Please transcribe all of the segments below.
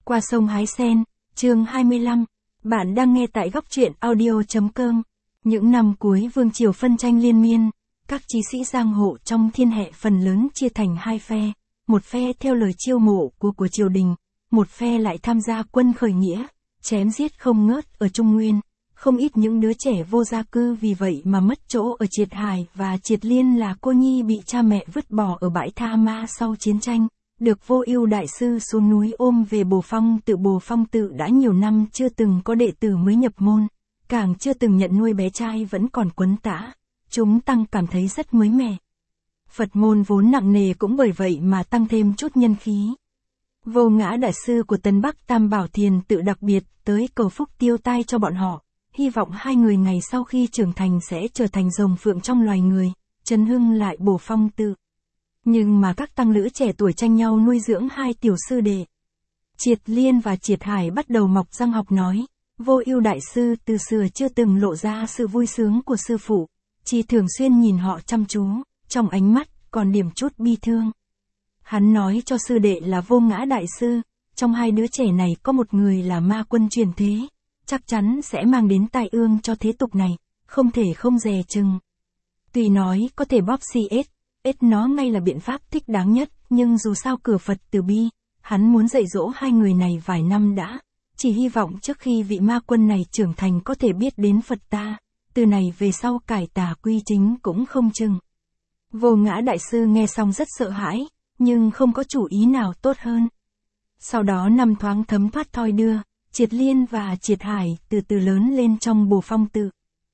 Qua sông hái sen, chương 25. Bạn đang nghe tại góc truyện audio.com. Những năm cuối vương triều phân tranh liên miên, các chí sĩ giang hồ trong thiên hệ phần lớn chia thành hai phe, một phe theo lời chiêu mộ của triều đình, một phe lại tham gia quân khởi nghĩa, chém giết không ngớt ở Trung Nguyên. Không ít những đứa trẻ vô gia cư vì vậy mà mất chỗ ở Triệt Hải và Triệt Liên là cô nhi bị cha mẹ vứt bỏ ở bãi Tha Ma sau chiến tranh. Được Vô Ưu đại sư xuống núi ôm về Bồ Phong tự đã nhiều năm chưa từng có đệ tử mới nhập môn, càng chưa từng nhận nuôi bé trai vẫn còn quấn tã. Chúng tăng cảm thấy rất mới mẻ. Phật môn vốn nặng nề cũng bởi vậy mà tăng thêm chút nhân khí. Vô Ngã đại sư của Tân Bắc Tam Bảo Thiền tự đặc biệt tới cầu phúc tiêu tai cho bọn họ, hy vọng hai người ngày sau khi trưởng thành sẽ trở thành rồng phượng trong loài người, chấn hưng lại Bồ Phong tự. Nhưng mà các tăng lữ trẻ tuổi tranh nhau nuôi dưỡng hai tiểu sư đệ. Triệt Liên và Triệt Hải bắt đầu mọc răng học nói, Vô Ưu đại sư từ xưa chưa từng lộ ra sự vui sướng của sư phụ, chỉ thường xuyên nhìn họ chăm chú, trong ánh mắt còn điểm chút bi thương. Hắn nói cho sư đệ là Vô Ngã đại sư, trong hai đứa trẻ này có một người là ma quân truyền thế, chắc chắn sẽ mang đến tai ương cho thế tục này, không thể không dè chừng. Tuy nói có thể bóp ết nó ngay là biện pháp thích đáng nhất, nhưng dù sao cửa Phật từ bi, hắn muốn dạy dỗ hai người này vài năm đã, chỉ hy vọng trước khi vị ma quân này trưởng thành có thể biết đến Phật ta, từ này về sau cải tà quy chính cũng không chừng. Vô Ngã đại sư nghe xong rất sợ hãi, nhưng không có chủ ý nào tốt hơn. Sau đó năm thoáng thấm thoát thoi đưa, Triệt Liên và Triệt Hải từ từ lớn lên trong Bồ Phong tự.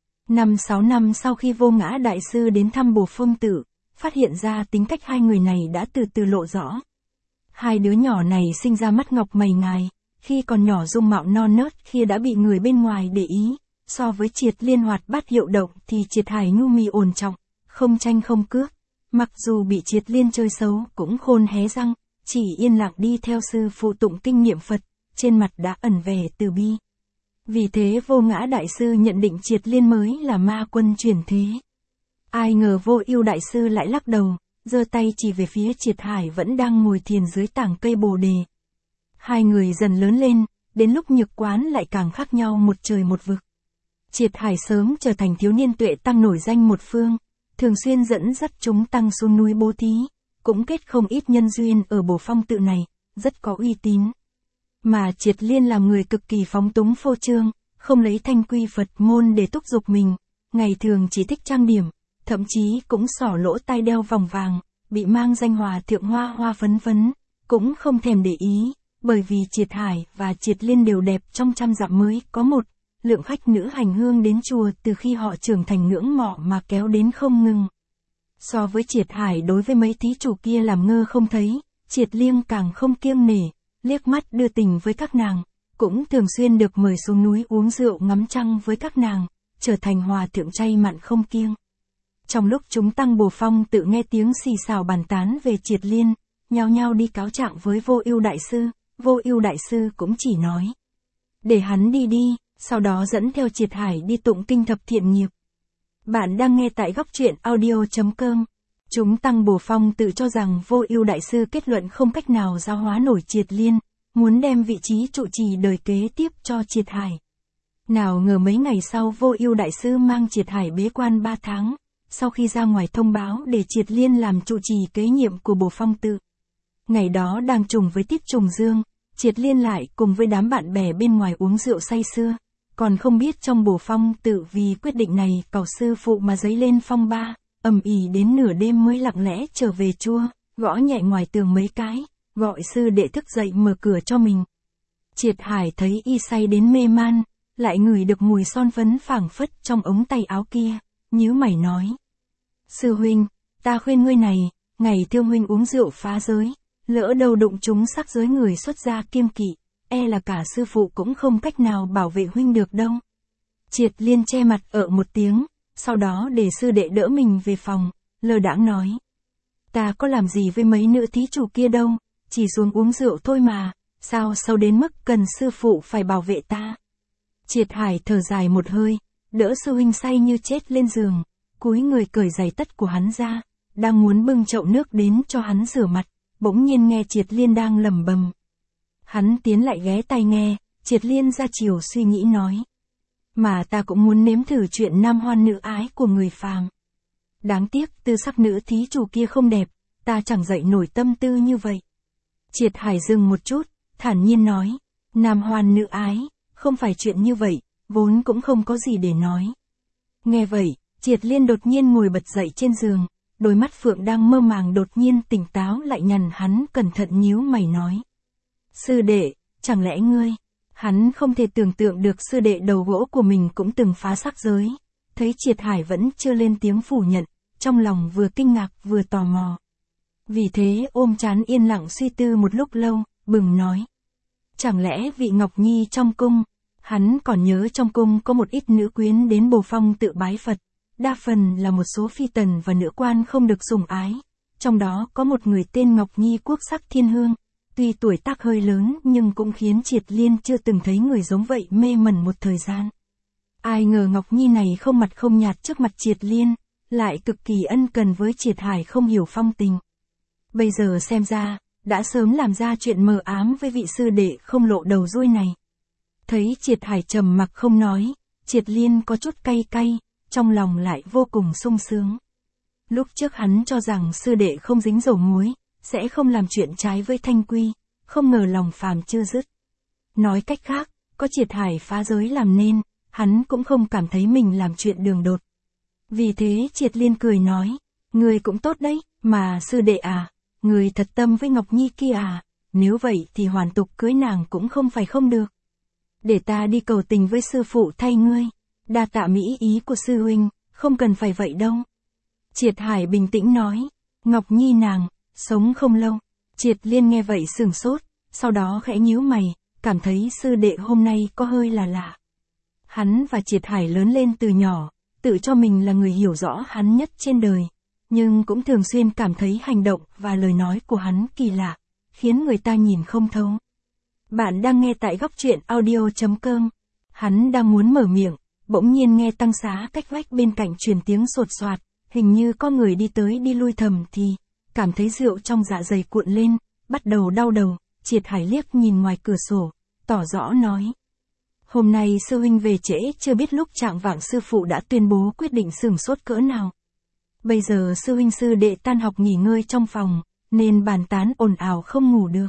5-6 năm sau khi Vô Ngã đại sư đến thăm Bồ Phong tự, phát hiện ra tính cách hai người này đã từ từ lộ rõ. Hai đứa nhỏ này sinh ra mắt ngọc mày ngài, khi còn nhỏ dung mạo non nớt khi đã bị người bên ngoài để ý, so với Triệt Liên hoạt bát hiệu động thì Triệt Hải nhu mì ổn trọng, không tranh không cướp, mặc dù bị Triệt Liên chơi xấu cũng khôn hé răng, chỉ yên lặng đi theo sư phụ tụng kinh niệm Phật, trên mặt đã ẩn vẻ từ bi. Vì thế Vô Ngã đại sư nhận định Triệt Liên mới là ma quân chuyển thế. Ai ngờ Vô Ưu đại sư lại lắc đầu, giơ tay chỉ về phía Triệt Hải vẫn đang ngồi thiền dưới tảng cây Bồ đề. Hai người dần lớn lên, đến lúc nhược quán lại càng khác nhau một trời một vực. Triệt Hải sớm trở thành thiếu niên tuệ tăng nổi danh một phương, thường xuyên dẫn dắt chúng tăng xuống núi bố thí, cũng kết không ít nhân duyên ở Bồ Phong tự này, rất có uy tín. Mà Triệt Liên là người cực kỳ phóng túng phô trương, không lấy thanh quy Phật môn để thúc giục mình, ngày thường chỉ thích trang điểm, thậm chí cũng xỏ lỗ tai đeo vòng vàng, bị mang danh hòa thượng hoa phấn phấn, cũng không thèm để ý, bởi vì Triệt Hải và Triệt Liên đều đẹp trong trăm dặm mới có một, lượng khách nữ hành hương đến chùa từ khi họ trưởng thành ngưỡng mộ mà kéo đến không ngừng. So với Triệt Hải đối với mấy thí chủ kia làm ngơ không thấy, Triệt Liên càng không kiêng nể, liếc mắt đưa tình với các nàng, cũng thường xuyên được mời xuống núi uống rượu ngắm trăng với các nàng, trở thành hòa thượng chay mặn không kiêng. Trong lúc chúng tăng Bồ Phong tự nghe tiếng xì xào bàn tán về Triệt Liên, nhao nhao đi cáo trạng với Vô Ưu đại sư, Vô Ưu đại sư cũng chỉ nói, để hắn đi, sau đó dẫn theo Triệt Hải đi tụng kinh thập thiện nghiệp. Bạn đang nghe tại góc truyện audio.com. Chúng tăng Bồ Phong tự cho rằng Vô Ưu đại sư kết luận không cách nào giáo hóa nổi Triệt Liên, muốn đem vị trí trụ trì đời kế tiếp cho Triệt Hải. Nào ngờ mấy ngày sau Vô Ưu đại sư mang Triệt Hải bế quan 3 tháng, sau khi ra ngoài thông báo để Triệt Liên làm trụ trì kế nhiệm của Bồ Phong tự. Ngày đó đang trùng với tiết trùng dương, Triệt Liên lại cùng với đám bạn bè bên ngoài uống rượu say sưa, còn không biết trong Bồ Phong tự vì quyết định này cầu sư phụ mà dấy lên phong ba, ầm ĩ đến nửa đêm mới lặng lẽ trở về chùa, gõ nhẹ ngoài tường mấy cái, gọi sư đệ thức dậy mở cửa cho mình. Triệt Hải thấy y say đến mê man, lại ngửi được mùi son phấn phảng phất trong ống tay áo kia, nhíu mày nói: "Sư huynh, ta khuyên ngươi này, ngày Thiêu huynh uống rượu phá giới, lỡ đầu đụng trúng sắc giới người xuất gia kiêng kỵ, e là cả sư phụ cũng không cách nào bảo vệ huynh được đâu." Triệt Liên che mặt một tiếng, sau đó để sư đệ đỡ mình về phòng, lơ đãng nói: "Ta có làm gì với mấy nữ thí chủ kia đâu, chỉ xuống uống rượu thôi mà, sao sâu đến mức cần sư phụ phải bảo vệ ta." Triệt Hải thở dài một hơi, đỡ sư huynh say như chết lên giường, cúi người cởi giày tất của hắn ra, đang muốn bưng chậu nước đến cho hắn rửa mặt, bỗng nhiên nghe Triệt Liên đang lẩm bẩm: Hắn tiến lại ghé tai nghe, Triệt Liên ra chiều suy nghĩ nói. Mà ta cũng muốn nếm thử chuyện nam hoan nữ ái của người phàm. Đáng tiếc tư sắc nữ thí chủ kia không đẹp, ta chẳng dậy nổi tâm tư như vậy. Triệt Hải dừng một chút, thản nhiên nói. Nam hoan nữ ái, không phải chuyện như vậy, vốn cũng không có gì để nói. Nghe vậy, Triệt Liên đột nhiên ngồi bật dậy trên giường, đôi mắt phượng đang mơ màng đột nhiên tỉnh táo lại nhằn hắn cẩn thận nhíu mày nói. Sư đệ, chẳng lẽ ngươi? Hắn không thể tưởng tượng được sư đệ đầu gỗ của mình cũng từng phá sắc giới. Thấy Triệt Hải vẫn chưa lên tiếng phủ nhận, trong lòng vừa kinh ngạc vừa tò mò. Vì thế ôm trán yên lặng suy tư một lúc lâu, bừng nói. Chẳng lẽ vị Ngọc Nhi trong cung? Hắn còn nhớ trong cung có một ít nữ quyến đến Bồ Phong tự bái Phật. Đa phần là một số phi tần và nữ quan không được sủng ái. Trong đó có một người tên Ngọc Nhi quốc sắc thiên hương. Tuy tuổi tác hơi lớn nhưng cũng khiến Triệt Liên chưa từng thấy người giống vậy mê mẩn một thời gian. Ai ngờ Ngọc Nhi này không mặt không nhạt trước mặt Triệt Liên, lại cực kỳ ân cần với Triệt Hải không hiểu phong tình. Bây giờ xem ra, đã sớm làm ra chuyện mờ ám với vị sư đệ không lộ đầu đuôi này. Thấy Triệt Hải trầm mặc không nói, Triệt Liên có chút cay cay, trong lòng lại vô cùng sung sướng. Lúc trước hắn cho rằng sư đệ không dính dầu muối, sẽ không làm chuyện trái với thanh quy, không ngờ lòng phàm chưa dứt. Nói cách khác, có Triệt Hải phá giới làm nên, hắn cũng không cảm thấy mình làm chuyện đường đột. Vì thế Triệt Liên cười nói, người cũng tốt đấy, mà sư đệ à, người thật tâm với Ngọc Nhi kia à, nếu vậy thì hoàn tục cưới nàng cũng không phải không được. Để ta đi cầu tình với sư phụ thay ngươi, đa tạ mỹ ý của sư huynh, không cần phải vậy đâu. Triệt Hải bình tĩnh nói, Ngọc Nhi nàng, sống không lâu. Triệt Liên nghe vậy sửng sốt, sau đó khẽ nhíu mày, cảm thấy sư đệ hôm nay có hơi là lạ. Hắn và Triệt Hải lớn lên từ nhỏ, tự cho mình là người hiểu rõ hắn nhất trên đời, nhưng cũng thường xuyên cảm thấy hành động và lời nói của hắn kỳ lạ, khiến người ta nhìn không thấu. Bạn đang nghe tại Góc Truyện Audio.com. Hắn đang muốn mở miệng, bỗng nhiên nghe Tăng Xá cách vách bên cạnh truyền tiếng sột soạt, hình như có người đi tới đi lui thầm thì, cảm thấy rượu trong dạ dày cuộn lên, bắt đầu đau đầu. Triệt Hải liếc nhìn ngoài cửa sổ, tỏ rõ nói. Hôm nay sư huynh về trễ, chưa biết lúc trạng vạng sư phụ đã tuyên bố quyết định sửng sốt cỡ nào. Bây giờ sư huynh sư đệ tan học nghỉ ngơi trong phòng, nên bàn tán ồn ào không ngủ được.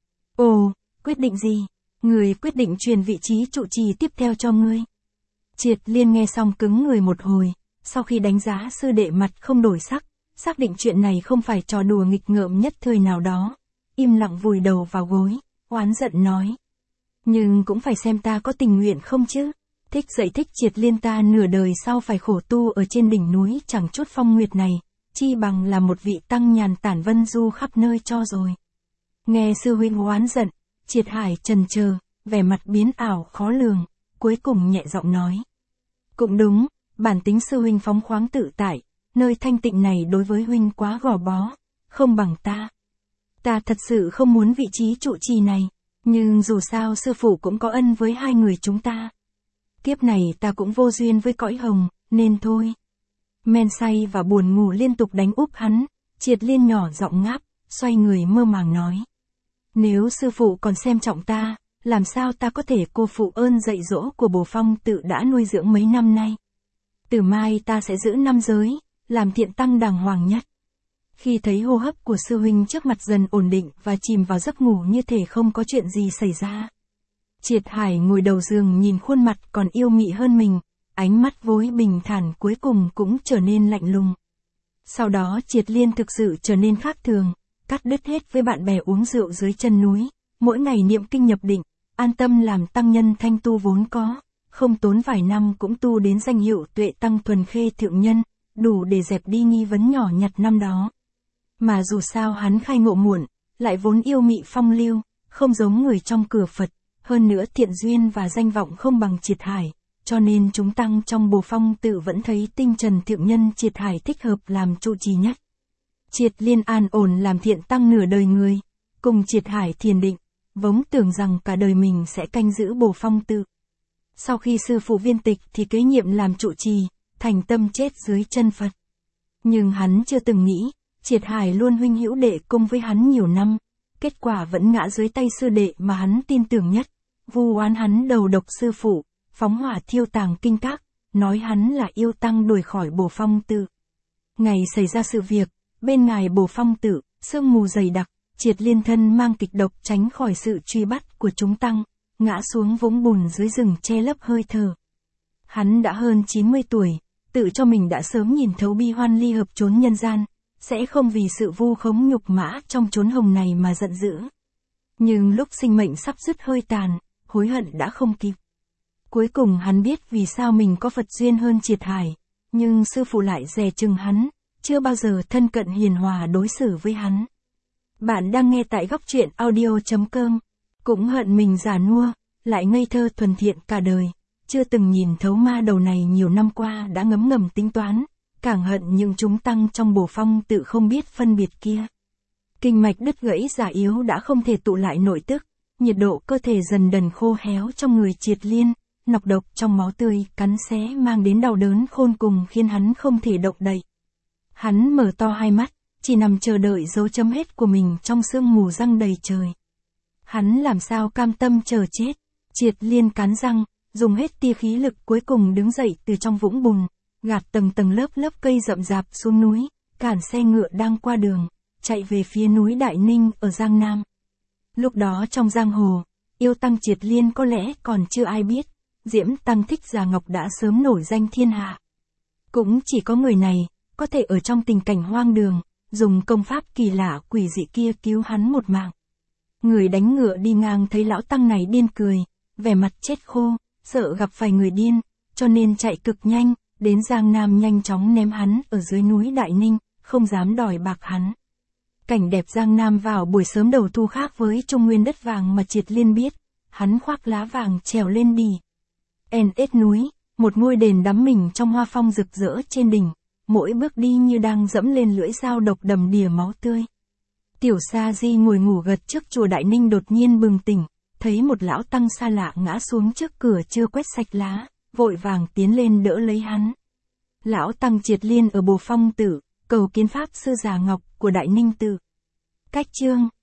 Ồ, quyết định gì? Người quyết định truyền vị trí trụ trì tiếp theo cho ngươi. Triệt Liên nghe xong cứng người một hồi, sau khi đánh giá sư đệ mặt không đổi sắc, xác định chuyện này không phải trò đùa nghịch ngợm nhất thời nào đó, im lặng vùi đầu vào gối, oán giận nói. Nhưng cũng phải xem ta có tình nguyện không chứ. Thích dạy thích Triệt Liên ta nửa đời sau phải khổ tu ở trên đỉnh núi chẳng chút phong nguyệt này, chi bằng là một vị tăng nhàn tản vân du khắp nơi cho rồi. Nghe sư huynh oán giận, Triệt Hải chần chờ, vẻ mặt biến ảo khó lường, cuối cùng nhẹ giọng nói. Cũng đúng, bản tính sư huynh phóng khoáng tự tại, nơi thanh tịnh này đối với huynh quá gò bó, không bằng ta. Ta thật sự không muốn vị trí trụ trì này, nhưng dù sao sư phụ cũng có ân với hai người chúng ta. Kiếp này ta cũng vô duyên với cõi hồng, nên thôi. Men say và buồn ngủ liên tục đánh úp hắn, Triệt Liên nhỏ giọng ngáp, xoay người mơ màng nói. Nếu sư phụ còn xem trọng ta, làm sao ta có thể cô phụ ơn dạy dỗ của Bồ Phong tự đã nuôi dưỡng mấy năm nay. Từ mai ta sẽ giữ năm giới, làm thiện tăng đàng hoàng nhất. Khi thấy hô hấp của sư huynh trước mặt dần ổn định và chìm vào giấc ngủ như thể không có chuyện gì xảy ra. Triệt Hải ngồi đầu giường nhìn khuôn mặt còn yêu mị hơn mình, ánh mắt vốn bình thản cuối cùng cũng trở nên lạnh lùng. Sau đó Triệt Liên thực sự trở nên khác thường, cắt đứt hết với bạn bè uống rượu dưới chân núi, mỗi ngày niệm kinh nhập định, an tâm làm tăng nhân thanh tu vốn có, không tốn vài năm cũng tu đến danh hiệu tuệ tăng thuần khê thượng nhân, đủ để dẹp đi nghi vấn nhỏ nhặt năm đó. Mà dù sao hắn khai ngộ muộn, lại vốn yêu mị phong lưu, không giống người trong cửa Phật, hơn nữa thiện duyên và danh vọng không bằng Triệt Hải, cho nên chúng tăng trong Bồ Phong tự vẫn thấy tinh trần thượng nhân Triệt Hải thích hợp làm trụ trì nhất. Triệt Liên an ổn làm thiện tăng nửa đời người, cùng Triệt Hải thiền định, vốn tưởng rằng cả đời mình sẽ canh giữ Bồ Phong tự. Sau khi sư phụ viên tịch thì kế nhiệm làm trụ trì, thành tâm chết dưới chân Phật. Nhưng hắn chưa từng nghĩ, Triệt Hải luôn huynh hữu đệ cung với hắn nhiều năm, kết quả vẫn ngã dưới tay sư đệ mà hắn tin tưởng nhất, vu oán hắn đầu độc sư phụ, phóng hỏa thiêu tàng kinh các, nói hắn là yêu tăng đuổi khỏi Bồ Phong tự. Ngày xảy ra sự việc, bên ngài Bồ Phong tự, sương mù dày đặc, Triệt Liên thân mang kịch độc tránh khỏi sự truy bắt của chúng tăng, ngã xuống vũng bùn dưới rừng che lấp hơi thở. Hắn đã hơn 90 tuổi, tự cho mình đã sớm nhìn thấu bi hoan ly hợp chốn nhân gian, sẽ không vì sự vu khống nhục mã trong chốn hồng này mà giận dữ. Nhưng lúc sinh mệnh sắp dứt hơi tàn, hối hận đã không kịp. Cuối cùng hắn biết vì sao mình có Phật duyên hơn Triệt Hải, nhưng sư phụ lại dè chừng hắn, chưa bao giờ thân cận hiền hòa đối xử với hắn. Bạn đang nghe tại góc truyện audio.com. Cũng hận mình già nua, lại ngây thơ thuần thiện cả đời, chưa từng nhìn thấu ma đầu này nhiều năm qua đã ngấm ngầm tính toán, càng hận những chúng tăng trong Bồ Phong tự không biết phân biệt kia. Kinh mạch đứt gãy già yếu đã không thể tụ lại nội tức, nhiệt độ cơ thể dần dần khô héo trong người Triệt Liên, nọc độc trong máu tươi cắn xé mang đến đau đớn khôn cùng khiến hắn không thể động đậy. Hắn mở to hai mắt, chỉ nằm chờ đợi dấu chấm hết của mình trong sương mù răng đầy trời. Hắn làm sao cam tâm chờ chết. Triệt Liên cắn răng, dùng hết tia khí lực cuối cùng đứng dậy từ trong vũng bùn, gạt tầng tầng lớp lớp cây rậm rạp xuống núi, cản xe ngựa đang qua đường, chạy về phía núi Đại Ninh ở Giang Nam. Lúc đó trong giang hồ, yêu tăng Triệt Liên có lẽ còn chưa ai biết, Diễm Tăng Thích Già Ngọc đã sớm nổi danh thiên hạ. Cũng chỉ có người này, có thể ở trong tình cảnh hoang đường, dùng công pháp kỳ lạ quỷ dị kia cứu hắn một mạng. Người đánh ngựa đi ngang thấy lão tăng này điên cười, vẻ mặt chết khô, sợ gặp phải người điên, cho nên chạy cực nhanh, đến Giang Nam nhanh chóng ném hắn ở dưới núi Đại Ninh, không dám đòi bạc hắn. Cảnh đẹp Giang Nam vào buổi sớm đầu thu khác với Trung Nguyên đất vàng mà Triệt Liên biết, hắn khoác lá vàng trèo lên đì NS núi, một ngôi đền đắm mình trong hoa phong rực rỡ trên đỉnh, mỗi bước đi như đang dẫm lên lưỡi dao độc đầm đìa máu tươi. Tiểu Sa Di ngồi ngủ gật trước chùa Đại Ninh đột nhiên bừng tỉnh, thấy một lão tăng xa lạ ngã xuống trước cửa chưa quét sạch lá, vội vàng tiến lên đỡ lấy hắn. Lão tăng Triệt Liên ở Bồ Phong tự, cầu kiến pháp sư Già Ngọc của Đại Ninh tự. Cách chương